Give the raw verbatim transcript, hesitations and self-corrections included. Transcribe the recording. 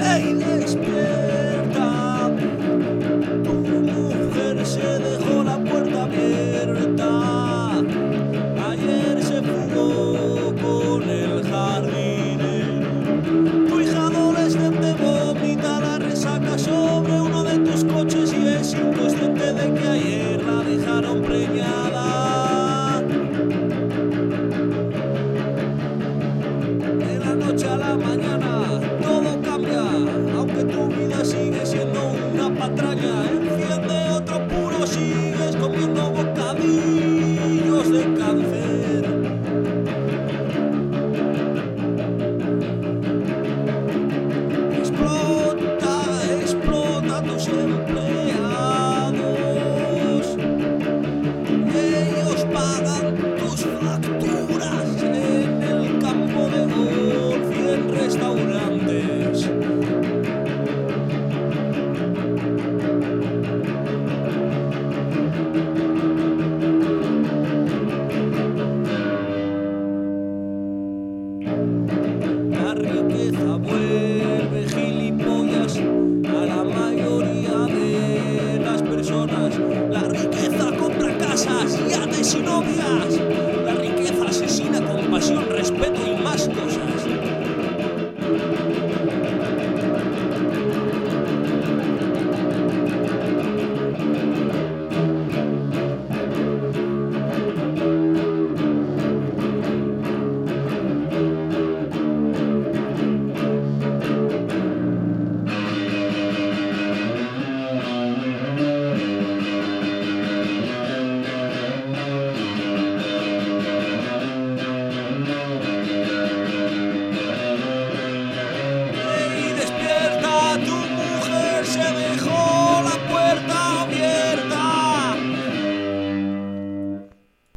¡Ey, despierta! Tu mujer se dejó la puerta abierta. Ayer se fugó con el jardinero. Tu hija adolescente vomita la resaca sobre uno de tus coches y es inconsciente de que ayer la dejaron preñada. De la noche a la mañana todo cambia, aunque tu vida sigue siendo una patraña, ¿eh?